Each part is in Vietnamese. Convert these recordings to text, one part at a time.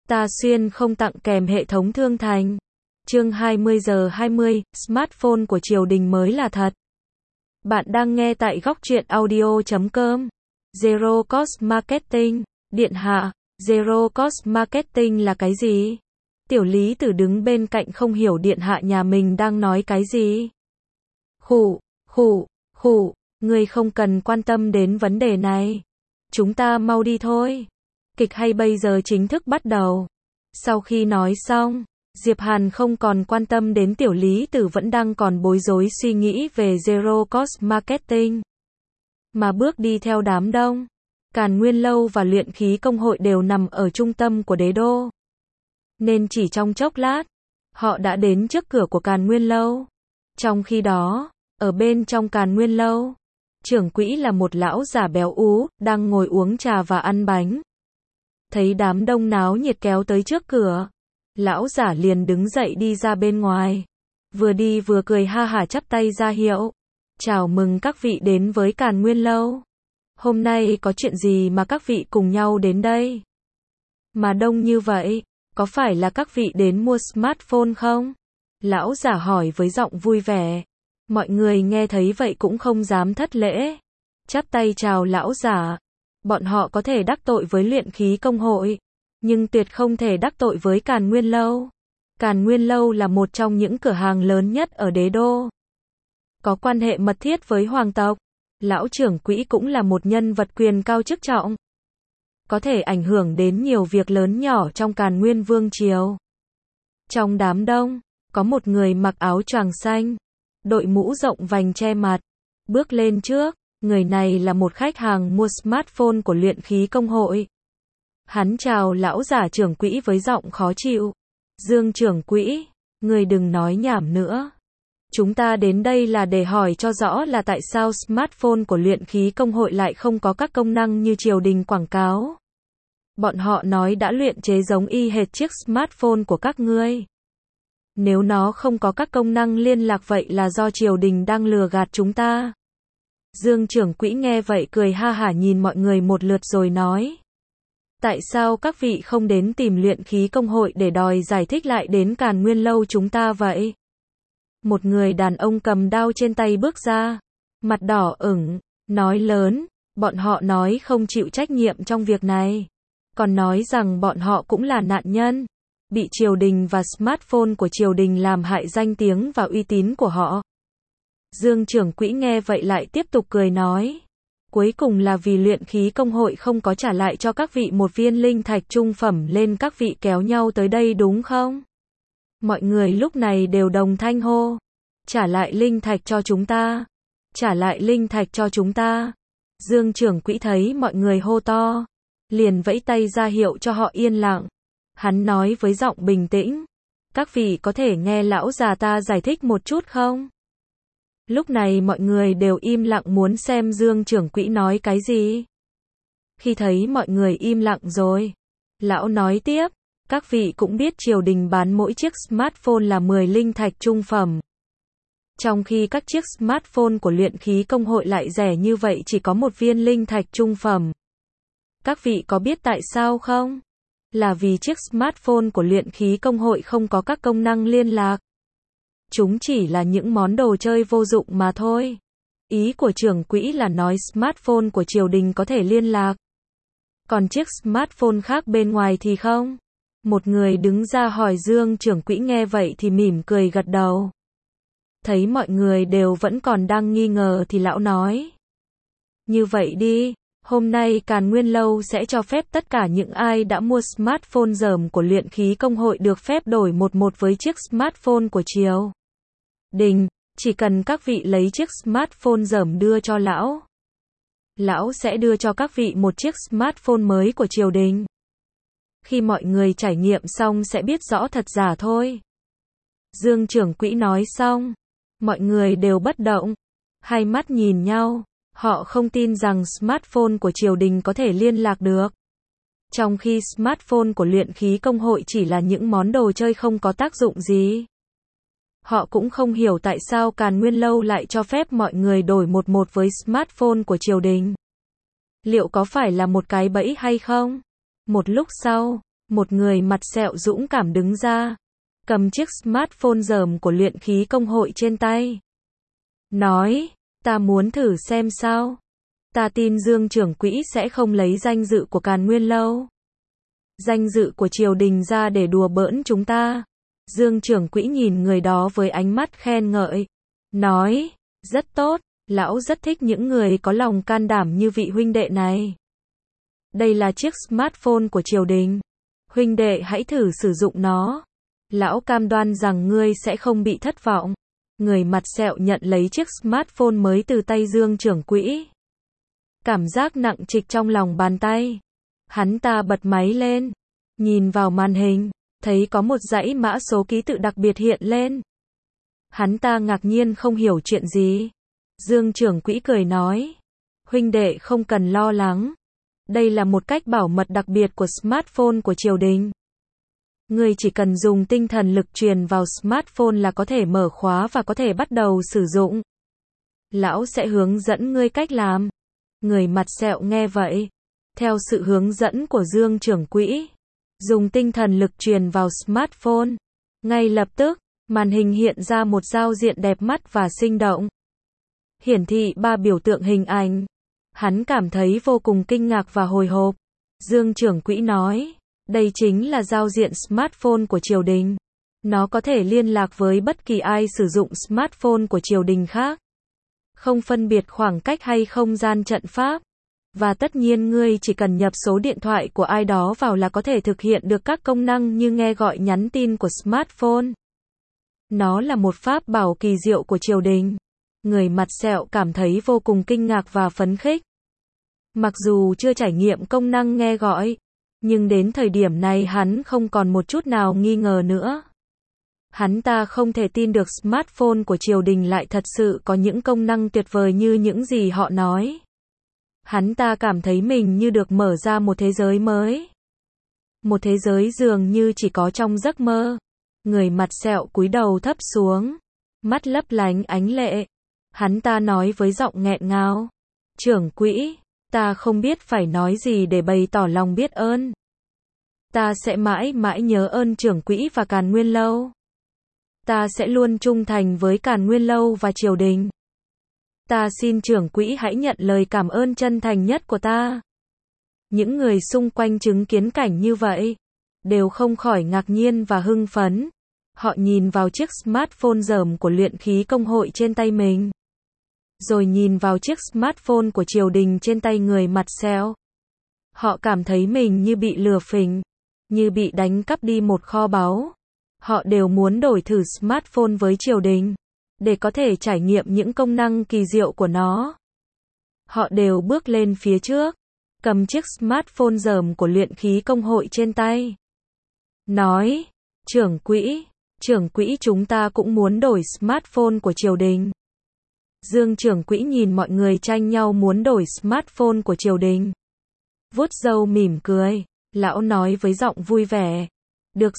Ta xuyên không tặng kèm hệ thống thương thành. Chương 20 giờ 20, smartphone của triều đình mới là thật. Bạn đang nghe tại góc truyện audio.com. Zero Cost Marketing. Điện hạ, Zero Cost Marketing là cái gì? Tiểu Lý Tử đứng bên cạnh không hiểu điện hạ nhà mình đang nói cái gì. Khụ, ngươi không cần quan tâm đến vấn đề này. Chúng ta mau đi thôi. Kịch hay bây giờ chính thức bắt đầu. Sau khi nói xong, Diệp Hàn không còn quan tâm đến Tiểu Lý Tử vẫn đang còn bối rối suy nghĩ về Zero Cost Marketing. Mà bước đi theo đám đông. Càn Nguyên Lâu và Luyện Khí Công Hội đều nằm ở trung tâm của đế đô. Nên chỉ trong chốc lát, họ đã đến trước cửa của Càn Nguyên Lâu. Trong khi đó, ở bên trong Càn Nguyên Lâu, trưởng quỹ là một lão già béo ú, đang ngồi uống trà và ăn bánh. Thấy đám đông náo nhiệt kéo tới trước cửa, lão giả liền đứng dậy đi ra bên ngoài. Vừa đi vừa cười ha hả chắp tay ra hiệu. Chào mừng các vị đến với Càn Nguyên Lâu. Hôm nay có chuyện gì mà các vị cùng nhau đến đây? Mà đông như vậy, có phải là các vị đến mua smartphone không? Lão giả hỏi với giọng vui vẻ. Mọi người nghe thấy vậy cũng không dám thất lễ. Chắp tay chào lão giả. Bọn họ có thể đắc tội với Luyện Khí Công Hội, nhưng tuyệt không thể đắc tội với Càn Nguyên Lâu. Càn Nguyên Lâu là một trong những cửa hàng lớn nhất ở đế đô. Có quan hệ mật thiết với hoàng tộc. Lão trưởng quỹ cũng là một nhân vật quyền cao chức trọng. Có thể ảnh hưởng đến nhiều việc lớn nhỏ trong Càn Nguyên Vương Triều. Trong đám đông, có một người mặc áo choàng xanh, đội mũ rộng vành che mặt, bước lên trước. Người này là một khách hàng mua smartphone của Luyện Khí Công Hội. Hắn chào lão giả trưởng quỹ với giọng khó chịu. Dương trưởng quỹ, người đừng nói nhảm nữa. Chúng ta đến đây là để hỏi cho rõ là tại sao smartphone của Luyện Khí Công Hội lại không có các công năng như triều đình quảng cáo. Bọn họ nói đã luyện chế giống y hệt chiếc smartphone của các ngươi. Nếu nó không có các công năng liên lạc vậy là do triều đình đang lừa gạt chúng ta. Dương trưởng quỹ nghe vậy cười ha hả nhìn mọi người một lượt rồi nói. Tại sao các vị không đến tìm Luyện Khí Công Hội để đòi giải thích lại đến Càn Nguyên Lâu chúng ta vậy? Một người đàn ông cầm đao trên tay bước ra, mặt đỏ ửng, nói lớn, bọn họ nói không chịu trách nhiệm trong việc này. Còn nói rằng bọn họ cũng là nạn nhân, bị triều đình và smartphone của triều đình làm hại danh tiếng và uy tín của họ. Dương trưởng quỹ nghe vậy lại tiếp tục cười nói. Cuối cùng là vì Luyện Khí Công Hội không có trả lại cho các vị một viên linh thạch trung phẩm nên các vị kéo nhau tới đây đúng không? Mọi người lúc này đều đồng thanh hô. Trả lại linh thạch cho chúng ta. Trả lại linh thạch cho chúng ta. Dương trưởng quỹ thấy mọi người hô to, liền vẫy tay ra hiệu cho họ yên lặng. Hắn nói với giọng bình tĩnh. Các vị có thể nghe lão già ta giải thích một chút không? Lúc này mọi người đều im lặng muốn xem Dương trưởng quỹ nói cái gì. Khi thấy mọi người im lặng rồi, lão nói tiếp, các vị cũng biết triều đình bán mỗi chiếc smartphone là 10 linh thạch trung phẩm. Trong khi các chiếc smartphone của Luyện Khí Công Hội lại rẻ như vậy chỉ có một viên linh thạch trung phẩm. Các vị có biết tại sao không? Là vì chiếc smartphone của Luyện Khí Công Hội không có các công năng liên lạc. Chúng chỉ là những món đồ chơi vô dụng mà thôi. Ý của trưởng quỹ là nói smartphone của triều đình có thể liên lạc. Còn chiếc smartphone khác bên ngoài thì không. Một người đứng ra hỏi Dương trưởng quỹ nghe vậy thì mỉm cười gật đầu. Thấy mọi người đều vẫn còn đang nghi ngờ thì lão nói. Như vậy đi, hôm nay Càn Nguyên Lâu sẽ cho phép tất cả những ai đã mua smartphone dởm của Luyện Khí Công Hội được phép đổi một với chiếc smartphone của triều đình, chỉ cần các vị lấy chiếc smartphone dởm đưa cho lão. Lão sẽ đưa cho các vị một chiếc smartphone mới của triều đình. Khi mọi người trải nghiệm xong sẽ biết rõ thật giả thôi. Dương trưởng quỹ nói xong, mọi người đều bất động, hai mắt nhìn nhau, họ không tin rằng smartphone của triều đình có thể liên lạc được. Trong khi smartphone của Luyện Khí Công Hội chỉ là những món đồ chơi không có tác dụng gì. Họ cũng không hiểu tại sao Càn Nguyên Lâu lại cho phép mọi người đổi một với smartphone của triều đình. Liệu có phải là một cái bẫy hay không? Một lúc sau, Một người mặt sẹo dũng cảm đứng ra, cầm chiếc smartphone rờm của luyện khí công hội trên tay. Nói, ta muốn thử xem sao. Ta tin Dương trưởng quỹ sẽ không lấy danh dự của Càn Nguyên Lâu, danh dự của triều đình ra để đùa bỡn chúng ta. Dương trưởng quỹ nhìn người đó với ánh mắt khen ngợi. Nói, rất tốt, lão rất thích những người có lòng can đảm như vị huynh đệ này. Đây là chiếc smartphone của triều đình. Huynh đệ hãy thử sử dụng nó. Lão cam đoan rằng ngươi sẽ không bị thất vọng. Người mặt sẹo nhận lấy chiếc smartphone mới từ tay Dương trưởng quỹ. Cảm giác nặng trịch trong lòng bàn tay. Hắn ta bật máy lên, nhìn vào màn hình, thấy có một dãy mã số ký tự đặc biệt hiện lên. Hắn ta ngạc nhiên không hiểu chuyện gì. Dương trưởng quỹ cười nói, huynh đệ không cần lo lắng. Đây là một cách bảo mật đặc biệt của smartphone của triều đình. Ngươi chỉ cần dùng tinh thần lực truyền vào smartphone là có thể mở khóa và có thể bắt đầu sử dụng. Lão sẽ hướng dẫn ngươi cách làm. Người mặt sẹo nghe vậy, theo sự hướng dẫn của Dương trưởng quỹ, dùng tinh thần lực truyền vào smartphone. Ngay lập tức, màn hình hiện ra một giao diện đẹp mắt và sinh động. Hiển thị 3 biểu tượng hình ảnh. Hắn cảm thấy vô cùng kinh ngạc và hồi hộp. Dương trưởng quỹ nói, đây chính là giao diện smartphone của triều đình. Nó có thể liên lạc với bất kỳ ai sử dụng smartphone của triều đình khác. Không phân biệt khoảng cách hay không gian trận pháp. Và tất nhiên ngươi chỉ cần nhập số điện thoại của ai đó vào là có thể thực hiện được các công năng như nghe gọi nhắn tin của smartphone. Nó là một pháp bảo kỳ diệu của triều đình. Người mặt sẹo cảm thấy vô cùng kinh ngạc và phấn khích. Mặc dù chưa trải nghiệm công năng nghe gọi, nhưng đến thời điểm này hắn không còn một chút nào nghi ngờ nữa. Hắn ta không thể tin được smartphone của triều đình lại thật sự có những công năng tuyệt vời như những gì họ nói. Hắn ta cảm thấy mình như được mở ra một thế giới mới. Một thế giới dường như chỉ có trong giấc mơ. Người mặt sẹo cúi đầu thấp xuống, mắt lấp lánh ánh lệ. Hắn ta nói với giọng nghẹn ngào, trưởng quỹ, ta không biết phải nói gì để bày tỏ lòng biết ơn. Ta sẽ mãi mãi nhớ ơn trưởng quỹ và Càn Nguyên Lâu. Ta sẽ luôn trung thành với Càn Nguyên Lâu và triều đình. Ta xin trưởng quỹ hãy nhận lời cảm ơn chân thành nhất của ta. Những người xung quanh chứng kiến cảnh như vậy, đều không khỏi ngạc nhiên và hưng phấn. Họ nhìn vào chiếc smartphone rờm của luyện khí công hội trên tay mình. Rồi nhìn vào chiếc smartphone của triều đình trên tay người mặt sẹo. Họ cảm thấy mình như bị lừa phỉnh, như bị đánh cắp đi một kho báu. Họ đều muốn đổi thử smartphone với triều đình, để có thể trải nghiệm những công năng kỳ diệu của nó. Họ đều bước lên phía trước, cầm chiếc smartphone rờm của luyện khí công hội trên tay. Nói, trưởng quỹ chúng ta cũng muốn đổi smartphone của triều đình. Dương trưởng quỹ nhìn mọi người tranh nhau muốn đổi smartphone của triều đình. Vuốt râu mỉm cười, lão nói với giọng vui vẻ. Được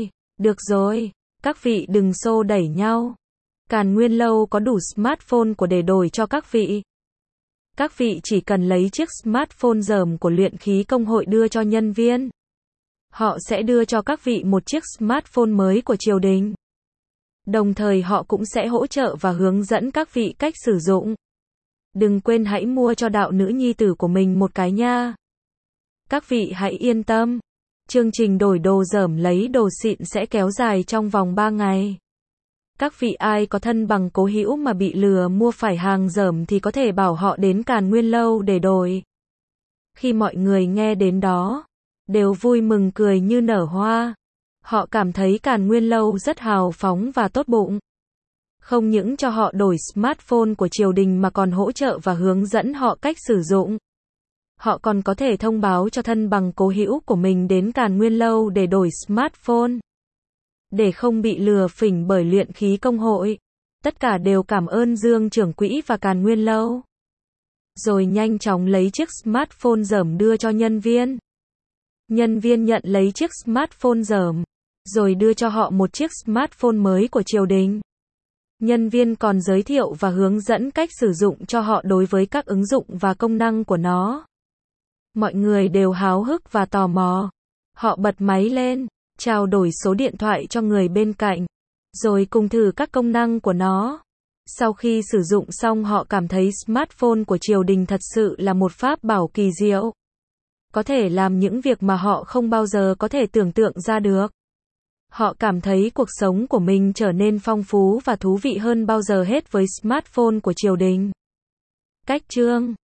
rồi, các vị đừng xô đẩy nhau. Càn Nguyên Lâu có đủ smartphone của để đổi cho các vị. Các vị chỉ cần lấy chiếc smartphone rờm của luyện khí công hội đưa cho nhân viên. Họ sẽ đưa cho các vị một chiếc smartphone mới của triều đình. Đồng thời họ cũng sẽ hỗ trợ và hướng dẫn các vị cách sử dụng. Đừng quên hãy mua cho đạo nữ nhi tử của mình một cái nha. Các vị hãy yên tâm. Chương trình đổi đồ rởm lấy đồ xịn sẽ kéo dài trong vòng 3 ngày. Các vị ai có thân bằng cố hữu mà bị lừa mua phải hàng rởm thì có thể bảo họ đến Càn Nguyên Lâu để đổi. Khi mọi người nghe đến đó, đều vui mừng cười như nở hoa. Họ cảm thấy Càn Nguyên Lâu rất hào phóng và tốt bụng. Không những cho họ đổi smartphone của triều đình mà còn hỗ trợ và hướng dẫn họ cách sử dụng. Họ còn có thể thông báo cho thân bằng cố hữu của mình đến Càn Nguyên Lâu để đổi smartphone. Để không bị lừa phỉnh bởi luyện khí công hội. Tất cả đều cảm ơn Dương trưởng quỹ và Càn Nguyên Lâu. Rồi nhanh chóng lấy chiếc smartphone rởm đưa cho nhân viên. Nhân viên nhận lấy chiếc smartphone rởm, rồi đưa cho họ một chiếc smartphone mới của triều đình. Nhân viên còn giới thiệu và hướng dẫn cách sử dụng cho họ đối với các ứng dụng và công năng của nó. Mọi người đều háo hức và tò mò. Họ bật máy lên, trao đổi số điện thoại cho người bên cạnh, rồi cùng thử các công năng của nó. Sau khi sử dụng xong họ cảm thấy smartphone của Triều Đình thật sự là một pháp bảo kỳ diệu. Có thể làm những việc mà họ không bao giờ có thể tưởng tượng ra được. Họ cảm thấy cuộc sống của mình trở nên phong phú và thú vị hơn bao giờ hết với smartphone của Triều Đình. Cách chương